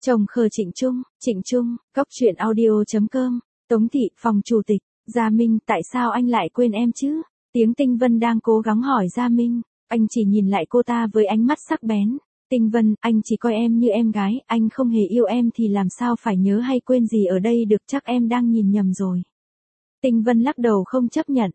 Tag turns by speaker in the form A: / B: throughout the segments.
A: Chồng khờ Trịnh Trung, Cốc truyện audio.com, Tống Thị, phòng chủ tịch, Gia Minh, tại sao anh lại quên em chứ? Tiếng Tinh Vân đang cố gắng hỏi Gia Minh, anh chỉ nhìn lại cô ta với ánh mắt sắc bén. Tinh Vân, anh chỉ coi em như em gái, anh không hề yêu em thì làm sao phải nhớ hay quên gì ở đây được, chắc em đang nhìn nhầm rồi. Tinh Vân lắc đầu không chấp nhận.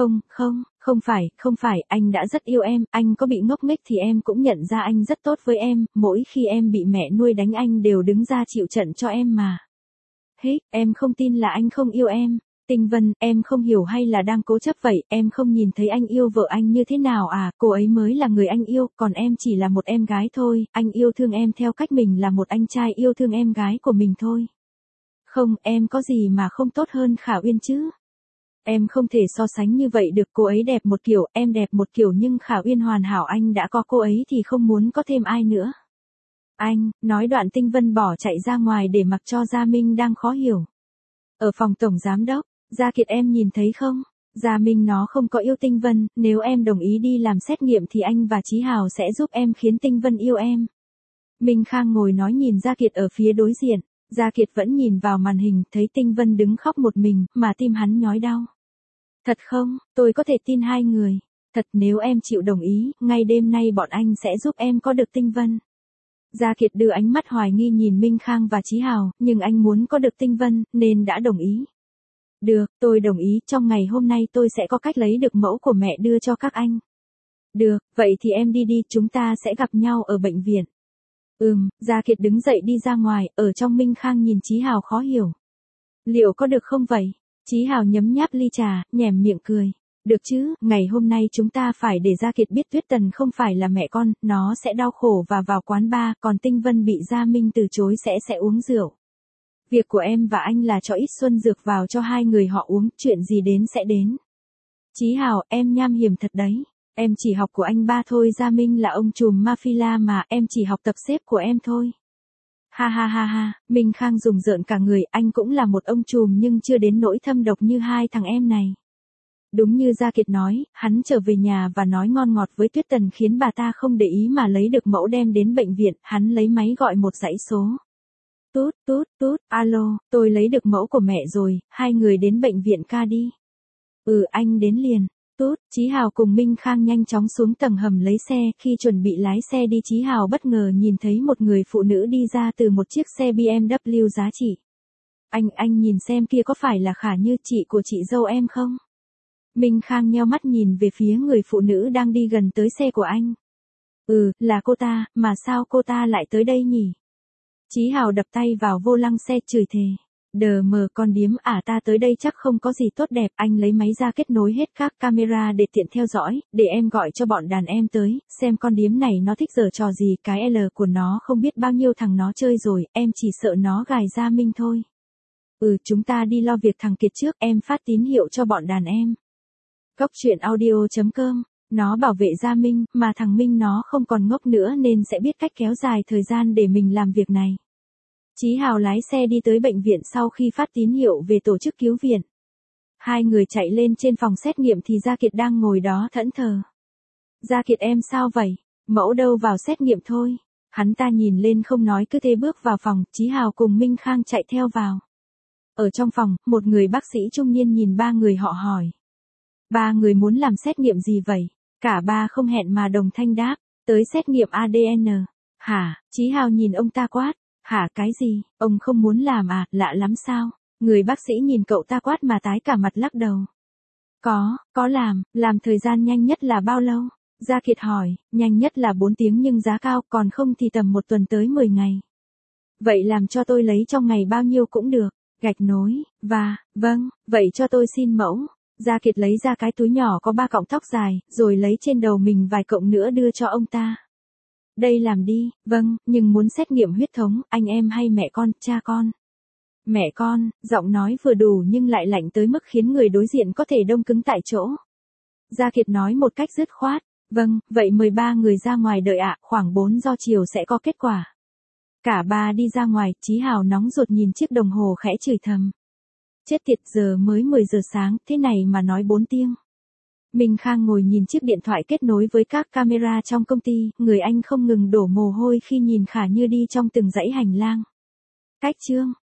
A: Không phải, anh đã rất yêu em, anh có bị ngốc nghếch thì em cũng nhận ra anh rất tốt với em, mỗi khi em bị mẹ nuôi đánh anh đều đứng ra chịu trận cho em mà. Em không tin là anh không yêu em. Tinh Vân, em không hiểu hay là đang cố chấp vậy, em không nhìn thấy anh yêu vợ anh như thế nào à, cô ấy mới là người anh yêu, còn em chỉ là một em gái thôi, anh yêu thương em theo cách mình là một anh trai yêu thương em gái của mình thôi. Không, em có gì mà không tốt hơn Khả Uyên chứ? Em không thể so sánh như vậy được, cô ấy đẹp một kiểu, em đẹp một kiểu nhưng Khả Uyên hoàn hảo, anh đã có cô ấy thì không muốn có thêm ai nữa. Anh, nói đoạn Tinh Vân bỏ chạy ra ngoài để mặc cho Gia Minh đang khó hiểu. Ở phòng tổng giám đốc, Gia Kiệt em nhìn thấy không? Gia Minh nó không có yêu Tinh Vân, nếu em đồng ý đi làm xét nghiệm thì anh và Chí Hào sẽ giúp em khiến Tinh Vân yêu em. Minh Khang ngồi nói nhìn Gia Kiệt ở phía đối diện, Gia Kiệt vẫn nhìn vào màn hình, thấy Tinh Vân đứng khóc một mình, mà tim hắn nhói đau. Thật không, tôi có thể tin hai người. Thật, nếu em chịu đồng ý, ngay đêm nay bọn anh sẽ giúp em có được Tinh Vân. Gia Kiệt đưa ánh mắt hoài nghi nhìn Minh Khang và Chí Hào, nhưng anh muốn có được Tinh Vân, nên đã đồng ý. Được, tôi đồng ý, trong ngày hôm nay tôi sẽ có cách lấy được mẫu của mẹ đưa cho các anh. Được, vậy thì em đi đi, chúng ta sẽ gặp nhau ở bệnh viện. Gia Kiệt đứng dậy đi ra ngoài, ở trong Minh Khang nhìn Chí Hào khó hiểu. Liệu có được không vậy? Chí Hào nhấm nháp ly trà, nhẻm miệng cười. Được chứ, ngày hôm nay chúng ta phải để Gia Kiệt biết Tuyết Tần không phải là mẹ con, nó sẽ đau khổ và vào quán bar, còn Tinh Vân bị Gia Minh từ chối sẽ uống rượu. Việc của em và anh là cho ít xuân dược vào cho hai người họ uống, chuyện gì đến sẽ đến. Chí Hào, em nham hiểm thật đấy. Em chỉ học của anh ba thôi, Gia Minh là ông trùm mafia mà, em chỉ học tập xếp của em thôi. Ha, Minh Khang rùng rợn cả người, anh cũng là một ông trùm nhưng chưa đến nỗi thâm độc như hai thằng em này. Đúng như Gia Kiệt nói, hắn trở về nhà và nói ngon ngọt với Tuyết Tần khiến bà ta không để ý mà lấy được mẫu đem đến bệnh viện, hắn lấy máy gọi một dãy số. Tút, alo, tôi lấy được mẫu của mẹ rồi, hai người đến bệnh viện ca đi. Anh đến liền. Chí Hào cùng Minh Khang nhanh chóng xuống tầng hầm lấy xe, khi chuẩn bị lái xe đi Chí Hào bất ngờ nhìn thấy một người phụ nữ đi ra từ một chiếc xe BMW giá trị. Anh nhìn xem kia có phải là Khả Như, chị của chị dâu em không? Minh Khang nheo mắt nhìn về phía người phụ nữ đang đi gần tới xe của anh. Là cô ta, mà sao cô ta lại tới đây nhỉ? Chí Hào đập tay vào vô lăng xe chửi thề. Đờ mờ con điếm, ta tới đây chắc không có gì tốt đẹp, anh lấy máy ra kết nối hết các camera để tiện theo dõi, để em gọi cho bọn đàn em tới, xem con điếm này nó thích giở trò gì, cái L của nó không biết bao nhiêu thằng nó chơi rồi, em chỉ sợ nó gài Gia Minh thôi. Chúng ta đi lo việc thằng Kiệt trước, em phát tín hiệu cho bọn đàn em. Cốc truyện audio.com, nó bảo vệ Gia Minh, mà thằng Minh nó không còn ngốc nữa nên sẽ biết cách kéo dài thời gian để mình làm việc này. Chí Hào lái xe đi tới bệnh viện sau khi phát tín hiệu về tổ chức cứu viện. Hai người chạy lên trên phòng xét nghiệm thì Gia Kiệt đang ngồi đó thẫn thờ. Gia Kiệt em sao vậy? Mẫu đâu, vào xét nghiệm thôi. Hắn ta nhìn lên không nói cứ thế bước vào phòng, Chí Hào cùng Minh Khang chạy theo vào. Ở trong phòng, một người bác sĩ trung niên nhìn ba người họ hỏi. Ba người muốn làm xét nghiệm gì vậy? Cả ba không hẹn mà đồng thanh đáp, tới xét nghiệm ADN. Hả? Chí Hào nhìn ông ta quát. Hả, cái gì? Ông không muốn làm à, lạ lắm sao? Người bác sĩ nhìn cậu ta quát mà tái cả mặt lắc đầu. Có làm thời gian nhanh nhất là bao lâu? Gia Kiệt hỏi, nhanh nhất là 4 tiếng nhưng giá cao, còn không thì tầm 1 tuần tới 10 ngày. Vậy làm cho tôi lấy trong ngày bao nhiêu cũng được, gạch nối, vâng, vậy cho tôi xin mẫu. Gia Kiệt lấy ra cái túi nhỏ có 3 cọng tóc dài, rồi lấy trên đầu mình vài cọng nữa đưa cho ông ta. Đây làm đi, vâng, nhưng muốn xét nghiệm huyết thống, anh em hay mẹ con, cha con? Mẹ con, giọng nói vừa đủ nhưng lại lạnh tới mức khiến người đối diện có thể đông cứng tại chỗ. Gia Kiệt nói một cách dứt khoát, vâng, vậy mời ba người ra ngoài đợi ạ, khoảng 4 giờ chiều sẽ có kết quả. Cả ba đi ra ngoài, Chí Hào nóng ruột nhìn chiếc đồng hồ khẽ chửi thầm. Chết tiệt, giờ mới 10 giờ sáng, thế này mà nói 4 tiếng. Minh Khang ngồi nhìn chiếc điện thoại kết nối với các camera trong công ty, người anh không ngừng đổ mồ hôi khi nhìn Khả Như đi trong từng dãy hành lang. Cách chương